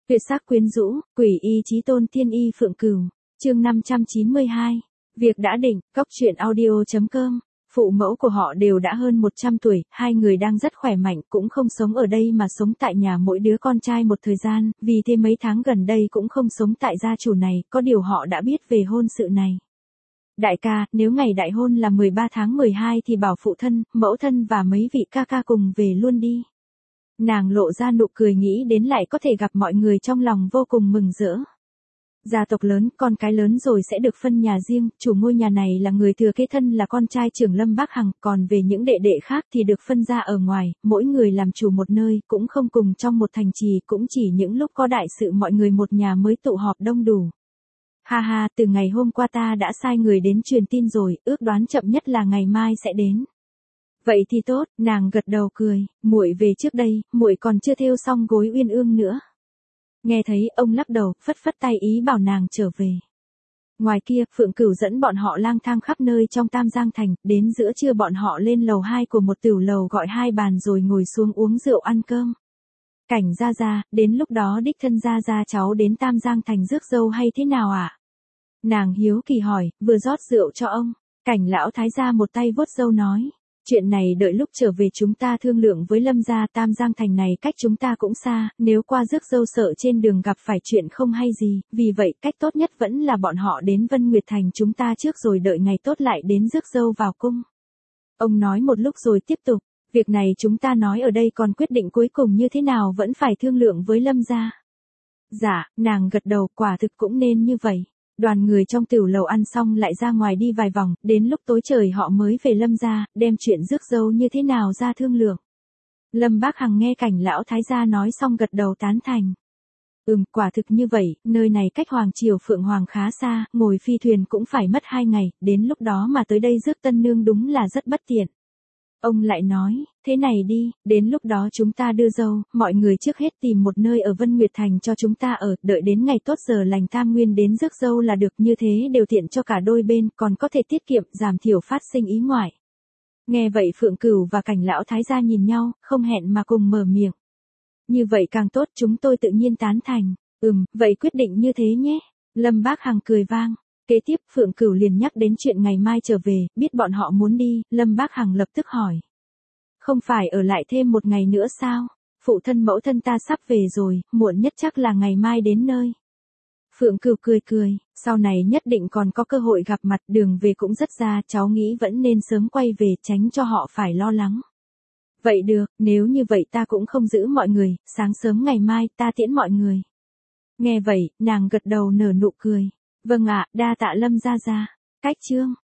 Tuyệt sắc quyến rũ, quỷ y chí tôn tiên y Phượng Cửu, chương 592. Việc đã định, cóc truyện audio.com. Phụ mẫu của họ đều đã hơn 100 tuổi, hai người đang rất khỏe mạnh, cũng không sống ở đây mà sống tại nhà mỗi đứa con trai một thời gian, vì thế mấy tháng gần đây cũng không sống tại gia chủ này, có điều họ đã biết về hôn sự này. Đại ca, nếu ngày đại hôn là 13 tháng 12 thì bảo phụ thân, mẫu thân và mấy vị ca ca cùng về luôn đi. Nàng lộ ra nụ cười nghĩ đến lại có thể gặp mọi người trong lòng vô cùng mừng rỡ. Gia tộc lớn, con cái lớn rồi sẽ được phân nhà riêng, chủ ngôi nhà này là người thừa kế thân là con trai trưởng Lâm Bác Hằng, còn về những đệ đệ khác thì được phân ra ở ngoài, mỗi người làm chủ một nơi, cũng không cùng trong một thành trì, cũng chỉ những lúc có đại sự mọi người một nhà mới tụ họp đông đủ. Ha ha, từ ngày hôm qua ta đã sai người đến truyền tin rồi, ước đoán chậm nhất là ngày mai sẽ đến. Vậy thì tốt, nàng gật đầu cười, muội về trước đây, muội còn chưa thêu xong gối uyên ương nữa. Nghe thấy ông lắc đầu, phất phất tay ý bảo nàng trở về. Ngoài kia, Phượng Cửu dẫn bọn họ lang thang khắp nơi trong Tam Giang Thành, đến giữa trưa bọn họ lên lầu 2 của một tửu lầu gọi 2 bàn rồi ngồi xuống uống rượu ăn cơm. Cảnh gia, đến lúc đó đích thân gia cháu đến Tam Giang Thành rước dâu hay thế nào ạ? Nàng hiếu kỳ hỏi, vừa rót rượu cho ông. Cảnh lão thái gia một tay vuốt râu nói. Chuyện này đợi lúc trở về chúng ta thương lượng với Lâm gia. Tam Giang Thành này cách chúng ta cũng xa, nếu qua rước dâu sợ trên đường gặp phải chuyện không hay gì, vì vậy cách tốt nhất vẫn là bọn họ đến Vân Nguyệt Thành chúng ta trước rồi đợi ngày tốt lại đến rước dâu vào cung. Ông nói một lúc rồi tiếp tục, việc này chúng ta nói ở đây còn quyết định cuối cùng như thế nào vẫn phải thương lượng với Lâm gia. Dạ, nàng gật đầu, quả thực cũng nên như vậy. Đoàn người trong tửu lầu ăn xong lại ra ngoài đi vài vòng, đến lúc tối trời họ mới về Lâm gia, đem chuyện rước dâu như thế nào ra thương lượng. Lâm Bác Hằng nghe Cảnh lão thái gia nói xong gật đầu tán thành. Quả thực như vậy, nơi này cách Hoàng Triều Phượng Hoàng khá xa, ngồi phi thuyền cũng phải mất 2 ngày, đến lúc đó mà tới đây rước tân nương đúng là rất bất tiện. Ông lại nói, thế này đi, đến lúc đó chúng ta đưa dâu, mọi người trước hết tìm một nơi ở Vân Nguyệt Thành cho chúng ta ở, đợi đến ngày tốt giờ lành Tam Nguyên đến rước dâu là được, như thế đều tiện cho cả đôi bên, còn có thể tiết kiệm, giảm thiểu phát sinh ý ngoại. Nghe vậy Phượng Cửu và Cảnh lão thái gia nhìn nhau, không hẹn mà cùng mở miệng. Như vậy càng tốt, chúng tôi tự nhiên tán thành. Vậy quyết định như thế nhé. Lâm Bác Hằng cười vang. Kế tiếp Phượng Cửu liền nhắc đến chuyện ngày mai trở về, biết bọn họ muốn đi, Lâm Bác Hằng lập tức hỏi. Không phải ở lại thêm một ngày nữa sao? Phụ thân mẫu thân ta sắp về rồi, muộn nhất chắc là ngày mai đến nơi. Phượng Cửu cười, sau này nhất định còn có cơ hội gặp mặt, đường về cũng rất xa, cháu nghĩ vẫn nên sớm quay về tránh cho họ phải lo lắng. Vậy được, nếu như vậy ta cũng không giữ mọi người, sáng sớm ngày mai ta tiễn mọi người. Nghe vậy, nàng gật đầu nở nụ cười. Vâng ạ, đa tạ Lâm gia. Cách chương